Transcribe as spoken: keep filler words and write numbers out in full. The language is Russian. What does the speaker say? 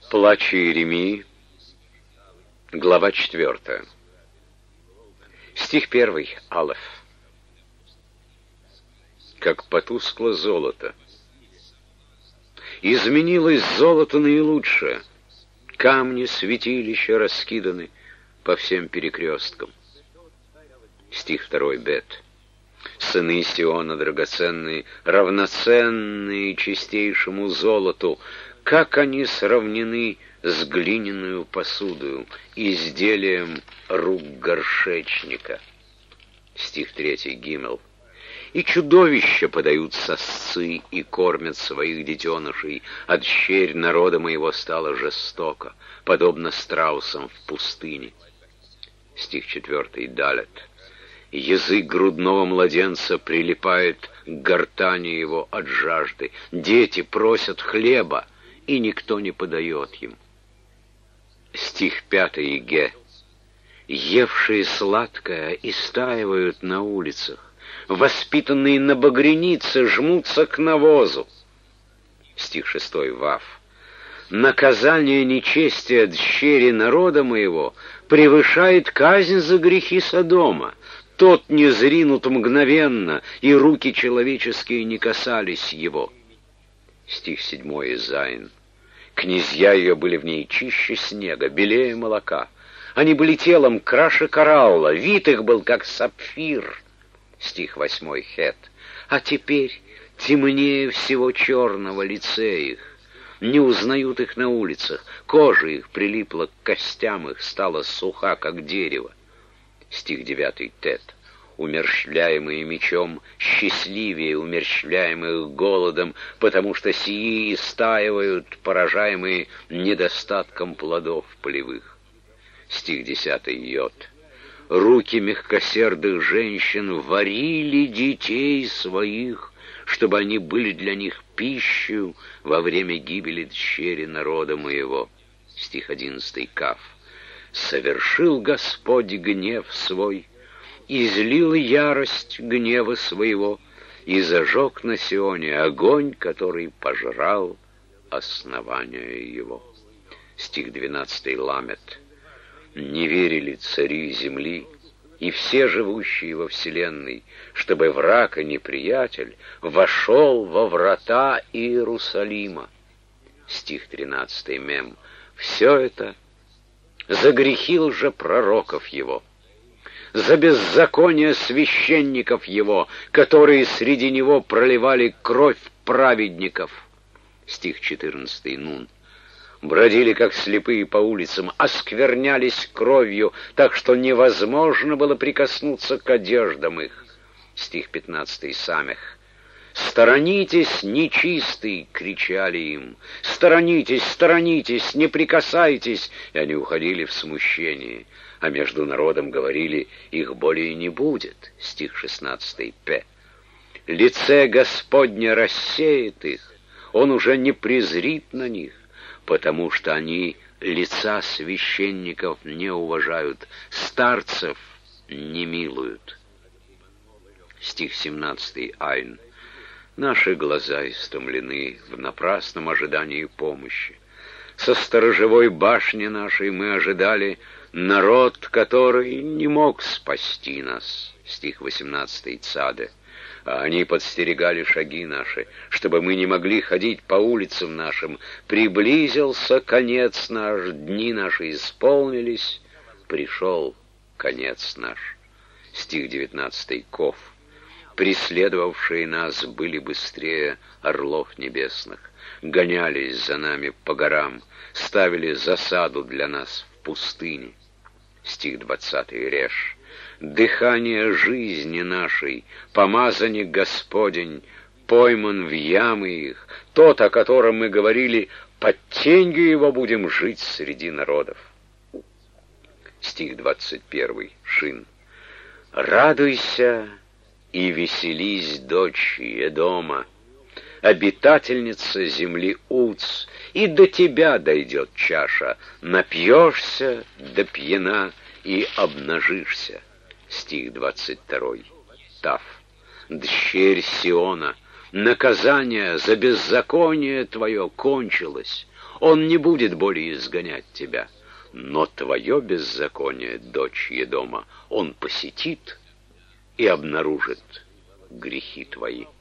Плач Иеремии, глава четвертая. Стих первый, Алеф. Как потускло золото. Изменилось золото наилучшее. Камни святилища раскиданы по всем перекресткам. Стих второй, Бет. Сыны Сиона драгоценные, равноценные чистейшему золоту, как они сравнены с глиняную посудою, изделием рук горшечника. Стих третий, Гимел. И чудовища подают сосцы и кормят своих детенышей, а дщерь народа моего стала жестоко, подобно страусам в пустыне. Стих четвертый, Далет. Язык грудного младенца прилипает к гортани его от жажды. Дети просят хлеба, и никто не подает им. Стих пятый, Ге. Евшие сладкое истаивают на улицах, воспитанные на багрянице жмутся к навозу. Стих шестой, Вав. Наказание нечестия дщери народа моего превышает казнь за грехи Содома. Тот не зринут мгновенно, и руки человеческие не касались его. Стих седьмой, Зайн. Князья ее были в ней чище снега, белее молока. Они были телом краше коралла, вид их был как сапфир. Стих восьмой, Хет. А теперь темнее всего черного лице их. Не узнают их на улицах, кожа их прилипла к костям их, стала суха, как дерево. Стих девятый, Тет. Умерщвляемые мечом счастливее умерщвляемых голодом, потому что сии истаивают, поражаемые недостатком плодов полевых. Стих десятый, Йод. Руки мягкосердых женщин варили детей своих, чтобы они были для них пищей во время гибели дщери народа моего. Стих одиннадцатый, Каф. Совершил Господь гнев свой, излил ярость гнева своего, и зажег на Сионе огонь, который пожрал основание его. Стих двенадцатый, Ламет. Не верили цари земли и все живущие во вселенной, чтобы враг и неприятель вошел во врата Иерусалима. Стих тринадцатый, Мем. Все это за грехи лжепророков его, за беззаконие священников его, которые среди него проливали кровь праведников. Стих четырнадцатый, Нун. Бродили, как слепые, по улицам, осквернялись кровью, так что невозможно было прикоснуться к одеждам их. Стих пятнадцатый, Самех. «Сторонитесь, нечистый!» — кричали им. «Сторонитесь, сторонитесь, не прикасайтесь!» И они уходили в смущении. А между народом говорили: «Их более не будет». Стих шестнадцатый, П. «Лице Господне рассеет их, Он уже не презрит на них, потому что они лица священников не уважают, старцев не милуют». Стих семнадцатый, Айн. «Наши глаза истомлены в напрасном ожидании помощи. Со сторожевой башни нашей мы ожидали народ, который не мог спасти нас». Стих восемнадцатый, Цаде. «А они подстерегали шаги наши, чтобы мы не могли ходить по улицам нашим. Приблизился конец наш, дни наши исполнились, пришел конец наш». Стих девятнадцатый, Ков. «Преследовавшие нас были быстрее орлов небесных, гонялись за нами по горам, ставили засаду для нас в пустыне». Стих двадцатый, Реш. «Дыхание жизни нашей, помазанник Господень, пойман в ямы их, тот, о котором мы говорили, под тенью его будем жить среди народов». Стих двадцать первый, Шин. «Радуйся и веселись, дочь Едома, обитательница земли Уц, и до тебя дойдет чаша, напьешься до пьяна и обнажишься». Стих двадцать второй, Тав. «Дщерь Сиона, наказание за беззаконие твое кончилось. Он не будет более изгонять тебя. Но твое беззаконие, дочь Едома, он посетит и обнаружит грехи твои.